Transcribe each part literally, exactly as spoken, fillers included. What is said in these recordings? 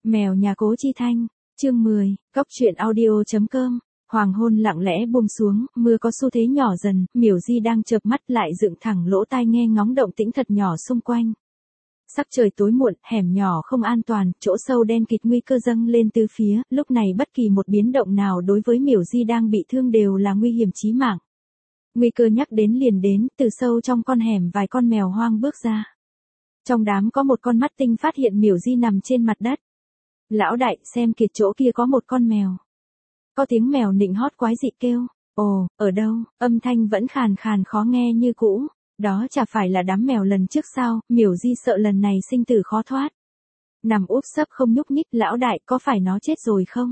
Mèo nhà Cố Chi Thanh, chương mười, cóc truyện audio chấm com. Hoàng hôn lặng lẽ buông xuống, mưa có xu thế nhỏ dần, Miểu Di đang chợp mắt lại dựng thẳng lỗ tai nghe ngóng động tĩnh thật nhỏ xung quanh. Sắc trời tối muộn, hẻm nhỏ không an toàn, chỗ sâu đen kịt nguy cơ dâng lên từ phía, lúc này bất kỳ một biến động nào đối với Miểu Di đang bị thương đều là nguy hiểm chí mạng. Nguy cơ nhắc đến liền đến, từ sâu trong con hẻm vài con mèo hoang bước ra. Trong đám có một con mắt tinh phát hiện Miểu Di nằm trên mặt đất. Lão đại, xem kìa, chỗ kia có một con mèo. Có tiếng mèo nịnh hót quái dị kêu. Ồ, ở đâu? Âm thanh vẫn khàn khàn khó nghe như cũ. Đó chả phải là đám mèo lần trước sao? Miểu Di sợ lần này sinh tử khó thoát. Nằm úp sấp không nhúc nhích, lão đại, có phải nó chết rồi không?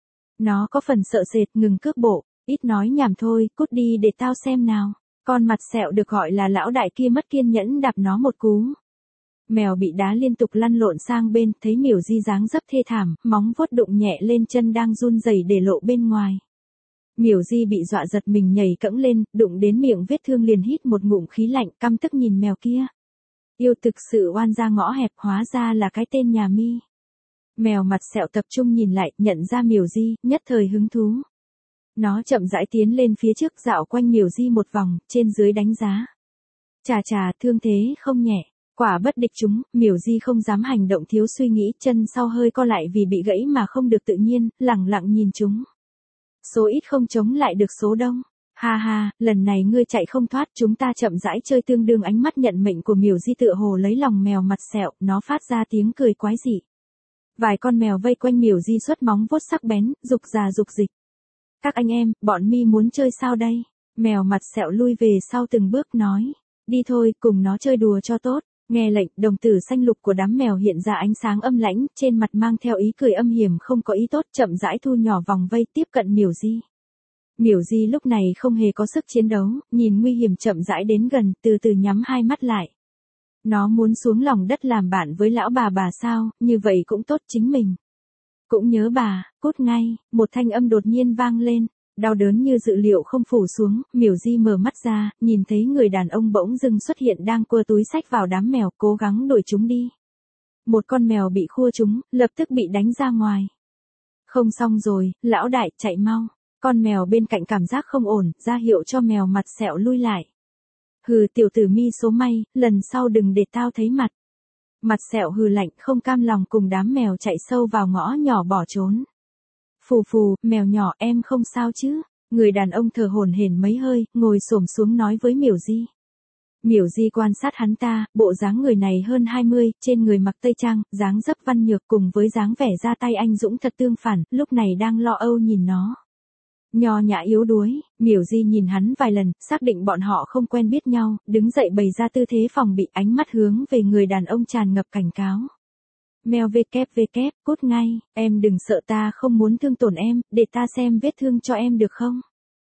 Nó có phần sợ sệt, ngừng cước bộ. Ít nói nhảm thôi, cút đi để tao xem nào. Con mặt sẹo được gọi là lão đại kia mất kiên nhẫn đạp nó một cú. Mèo bị đá liên tục lăn lộn sang bên, thấy Miểu Di dáng dấp thê thảm, móng vuốt đụng nhẹ lên chân đang run rẩy để lộ bên ngoài. Miểu Di bị dọa giật mình nhảy cẫng lên, đụng đến miệng vết thương liền hít một ngụm khí lạnh, căm tức nhìn mèo kia. Yêu thực sự oan ra ngõ hẹp, hóa ra là cái tên nhà mi. Mèo mặt sẹo tập trung nhìn lại, nhận ra Miểu Di, nhất thời hứng thú. Nó chậm rãi tiến lên phía trước, dạo quanh Miểu Di một vòng, trên dưới đánh giá. Chà chà, thương thế không nhẹ. Quả bất địch chúng, Miểu Di không dám hành động thiếu suy nghĩ, chân sau hơi co lại vì bị gãy mà không được tự nhiên, lẳng lặng nhìn chúng. Số ít không chống lại được số đông. Ha ha, lần này ngươi chạy không thoát, chúng ta chậm rãi chơi tương đương. Ánh mắt nhận mệnh của Miểu Di tựa hồ lấy lòng mèo mặt sẹo, nó phát ra tiếng cười quái dị. Vài con mèo vây quanh Miểu Di xuất móng vuốt sắc bén, dục già dục dịch. Các anh em, bọn mi muốn chơi sao đây? Mèo mặt sẹo lui về sau từng bước nói. Đi thôi, cùng nó chơi đùa cho tốt. Nghe lệnh, đồng tử xanh lục của đám mèo hiện ra ánh sáng âm lãnh, trên mặt mang theo ý cười âm hiểm không có ý tốt, chậm rãi thu nhỏ vòng vây tiếp cận Miểu Di. Miểu Di lúc này không hề có sức chiến đấu, nhìn nguy hiểm chậm rãi đến gần, từ từ nhắm hai mắt lại. Nó muốn xuống lòng đất làm bạn với lão bà bà sao, như vậy cũng tốt chính mình. Cũng nhớ bà, cút ngay, một thanh âm đột nhiên vang lên. Đau đớn như dự liệu không phủ xuống, Miểu Di mở mắt ra, nhìn thấy người đàn ông bỗng dưng xuất hiện đang quơ túi xách vào đám mèo, cố gắng đuổi chúng đi. Một con mèo bị khua trúng, lập tức bị đánh ra ngoài. Không xong rồi, lão đại, chạy mau. Con mèo bên cạnh cảm giác không ổn, ra hiệu cho mèo mặt sẹo lui lại. Hừ, tiểu tử mi số may, lần sau đừng để tao thấy mặt. Mặt sẹo hừ lạnh, không cam lòng cùng đám mèo chạy sâu vào ngõ nhỏ bỏ trốn. Phù phù, mèo nhỏ, em không sao chứ? Người đàn ông thở hổn hển mấy hơi, ngồi xổm xuống nói với Miểu Di. Miểu Di quan sát hắn ta, bộ dáng người này hơn hai mươi, trên người mặc tây trang, dáng dấp văn nhược cùng với dáng vẻ ra tay anh dũng thật tương phản, lúc này đang lo âu nhìn nó. Nho nhã yếu đuối, Miểu Di nhìn hắn vài lần, xác định bọn họ không quen biết nhau, đứng dậy bày ra tư thế phòng bị, ánh mắt hướng về người đàn ông tràn ngập cảnh cáo. Mèo vê kép vê kép, cút ngay, em đừng sợ, ta không muốn thương tổn em, để ta xem vết thương cho em được không?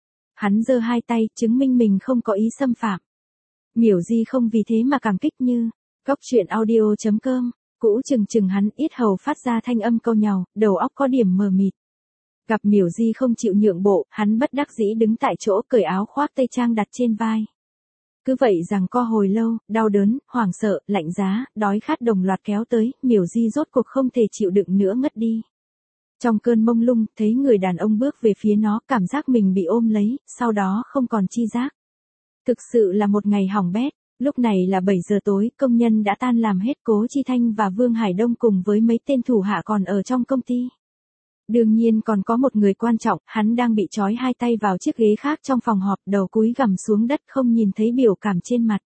Hắn giơ hai tay, chứng minh mình không có ý xâm phạm. Miểu Di không vì thế mà cảm kích như, cóc truyện audio chấm com, cũ chừng chừng hắn, yết hầu phát ra thanh âm câu nhàu, đầu óc có điểm mờ mịt. Gặp Miểu Di không chịu nhượng bộ, hắn bất đắc dĩ đứng tại chỗ, cởi áo khoác tây trang đặt trên vai. Cứ vậy rằng co hồi lâu, đau đớn, hoảng sợ, lạnh giá, đói khát đồng loạt kéo tới, Miểu Di rốt cuộc không thể chịu đựng nữa ngất đi. Trong cơn mông lung, thấy người đàn ông bước về phía nó, cảm giác mình bị ôm lấy, sau đó không còn chi giác. Thực sự là một ngày hỏng bét, lúc này là bảy giờ tối, công nhân đã tan làm hết, Cố Chi Thanh và Vương Hải Đông cùng với mấy tên thủ hạ còn ở trong công ty. Đương nhiên còn có một người quan trọng, hắn đang bị trói hai tay vào chiếc ghế khác trong phòng họp, đầu cúi gằm xuống đất không nhìn thấy biểu cảm trên mặt.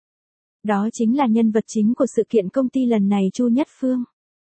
Đó chính là nhân vật chính của sự kiện công ty lần này, Chu Nhất Phương.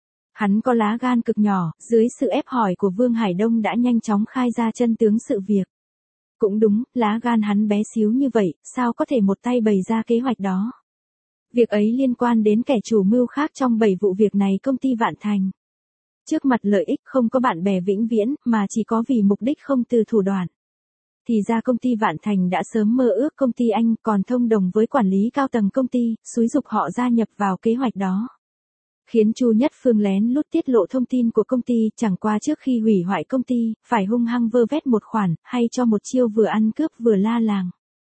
Hắn có lá gan cực nhỏ, dưới sự ép hỏi của Vương Hải Đông đã nhanh chóng khai ra chân tướng sự việc. Cũng đúng, lá gan hắn bé xíu như vậy, sao có thể một tay bày ra kế hoạch đó. Việc ấy liên quan đến kẻ chủ mưu khác trong bảy vụ việc này công ty Vạn Thành. Trước mặt lợi ích không có bạn bè vĩnh viễn, mà chỉ có vì mục đích không từ thủ đoạn. Thì ra công ty Vạn Thành đã sớm mơ ước công ty anh, còn thông đồng với quản lý cao tầng công ty, xúi giục họ gia nhập vào kế hoạch đó. Khiến Chu Nhất Phương lén lút tiết lộ thông tin của công ty, chẳng qua trước khi hủy hoại công ty, phải hung hăng vơ vét một khoản, hay cho một chiêu vừa ăn cướp vừa la làng.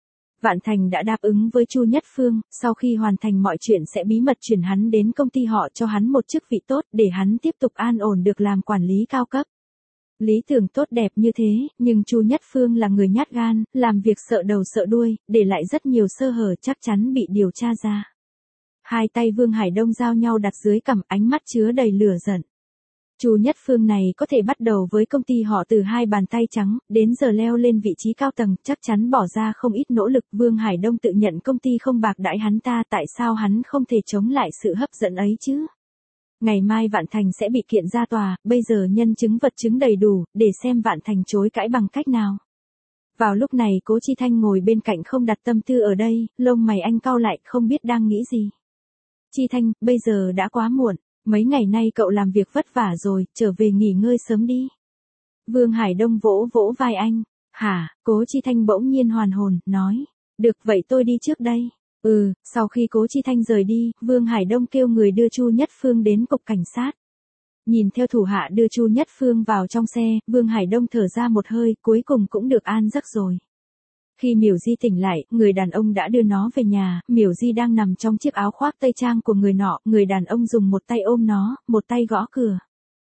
Vạn Thành đã đáp ứng với Chu Nhất Phương, sau khi hoàn thành mọi chuyện sẽ bí mật chuyển hắn đến công ty họ cho hắn một chức vị tốt để hắn tiếp tục an ổn được làm quản lý cao cấp. Lý tưởng tốt đẹp như thế, nhưng Chu Nhất Phương là người nhát gan, làm việc sợ đầu sợ đuôi, để lại rất nhiều sơ hở chắc chắn bị điều tra ra. Hai tay Vương Hải Đông giao nhau đặt dưới cằm, ánh mắt chứa đầy lửa giận. Chu Nhất Phương này có thể bắt đầu với công ty họ từ hai bàn tay trắng, đến giờ leo lên vị trí cao tầng, chắc chắn bỏ ra không ít nỗ lực. Vương Hải Đông tự nhận công ty không bạc đãi hắn ta, tại sao hắn không thể chống lại sự hấp dẫn ấy chứ? Ngày mai Vạn Thành sẽ bị kiện ra tòa, bây giờ nhân chứng vật chứng đầy đủ, để xem Vạn Thành chối cãi bằng cách nào. Vào lúc này Cố Chi Thanh ngồi bên cạnh không đặt tâm tư ở đây, lông mày anh cau lại không biết đang nghĩ gì. Chi Thanh, bây giờ đã quá muộn, mấy ngày nay cậu làm việc vất vả rồi, trở về nghỉ ngơi sớm đi. Vương Hải Đông vỗ vỗ vai anh. Hả? Cố Chi Thanh bỗng nhiên hoàn hồn, nói. Được vậy tôi đi trước đây. Ừ, sau khi Cố Chi Thanh rời đi, Vương Hải Đông kêu người đưa Chu Nhất Phương đến cục cảnh sát. Nhìn theo thủ hạ đưa Chu Nhất Phương vào trong xe, Vương Hải Đông thở ra một hơi, cuối cùng cũng được an giấc rồi. Khi Miểu Di tỉnh lại, người đàn ông đã đưa nó về nhà, Miểu Di đang nằm trong chiếc áo khoác tây trang của người nọ, người đàn ông dùng một tay ôm nó, một tay gõ cửa.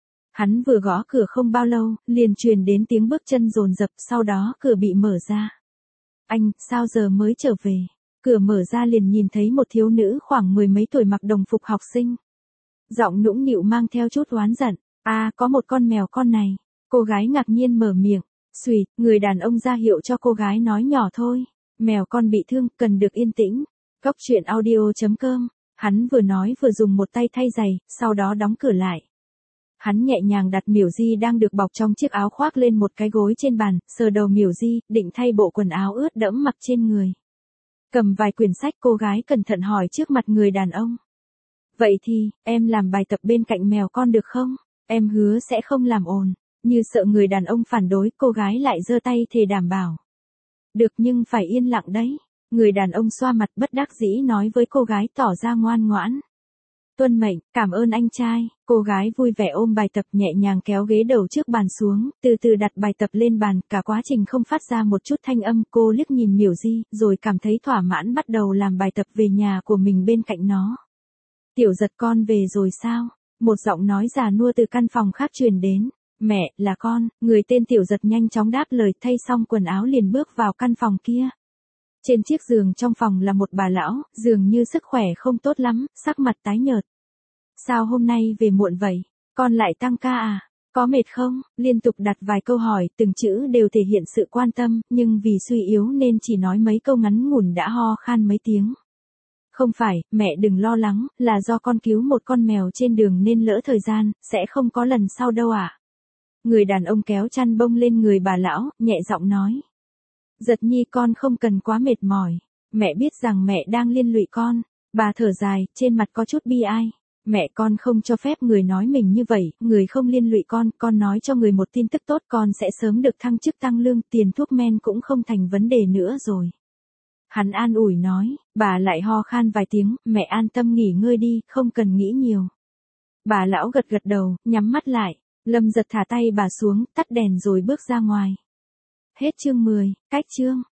Hắn vừa gõ cửa không bao lâu, liền truyền đến tiếng bước chân dồn dập, sau đó cửa bị mở ra. Anh, sao giờ mới trở về? Cửa mở ra liền nhìn thấy một thiếu nữ khoảng mười mấy tuổi mặc đồng phục học sinh. Giọng nũng nịu mang theo chút oán giận. À, có một con mèo con này. Cô gái ngạc nhiên mở miệng. Xùi, người đàn ông ra hiệu cho cô gái nói nhỏ thôi. Mèo con bị thương, cần được yên tĩnh. Cốc truyện audio chấm com. Hắn vừa nói vừa dùng một tay thay giày, sau đó đóng cửa lại. Hắn nhẹ nhàng đặt Miểu Di đang được bọc trong chiếc áo khoác lên một cái gối trên bàn, sờ đầu Miểu Di, định thay bộ quần áo ướt đẫm mặc trên người. Cầm vài quyển sách, cô gái cẩn thận hỏi trước mặt người đàn ông. Vậy thì, em làm bài tập bên cạnh mèo con được không? Em hứa sẽ không làm ồn. Như sợ người đàn ông phản đối, cô gái lại giơ tay thề đảm bảo. Được, nhưng phải yên lặng đấy. Người đàn ông xoa mặt bất đắc dĩ nói với cô gái, tỏ ra ngoan ngoãn. Tuân mệnh, cảm ơn anh trai. Cô gái vui vẻ ôm bài tập, nhẹ nhàng kéo ghế đầu trước bàn xuống, từ từ đặt bài tập lên bàn, cả quá trình không phát ra một chút thanh âm. Cô liếc nhìn Miểu Di, rồi cảm thấy thỏa mãn bắt đầu làm bài tập về nhà của mình bên cạnh nó. Tiểu Giật, con về rồi sao? Một giọng nói già nua từ căn phòng khác truyền đến. Mẹ, là con. Người tên Tiểu Giật nhanh chóng đáp lời, thay xong quần áo liền bước vào căn phòng kia. Trên chiếc giường trong phòng là một bà lão, dường như sức khỏe không tốt lắm, sắc mặt tái nhợt. Sao hôm nay về muộn vậy? Con lại tăng ca à? Có mệt không? Liên tục đặt vài câu hỏi, từng chữ đều thể hiện sự quan tâm, nhưng vì suy yếu nên chỉ nói mấy câu ngắn ngủn đã ho khan mấy tiếng. Không phải, mẹ đừng lo lắng, là do con cứu một con mèo trên đường nên lỡ thời gian, sẽ không có lần sau đâu ạ. À? Người đàn ông kéo chăn bông lên người bà lão, nhẹ giọng nói. Giật nhi, con không cần quá mệt mỏi. Mẹ biết rằng mẹ đang liên lụy con. Bà thở dài, trên mặt có chút bi ai. Mẹ, con không cho phép người nói mình như vậy, người không liên lụy con, con nói cho người một tin tức tốt, con sẽ sớm được thăng chức tăng lương, tiền thuốc men cũng không thành vấn đề nữa rồi. Hắn an ủi nói, bà lại ho khan vài tiếng, mẹ an tâm nghỉ ngơi đi, không cần nghĩ nhiều. Bà lão gật gật đầu, nhắm mắt lại, Lâm Giật thả tay bà xuống, tắt đèn rồi bước ra ngoài. Hết chương mười, cách chương.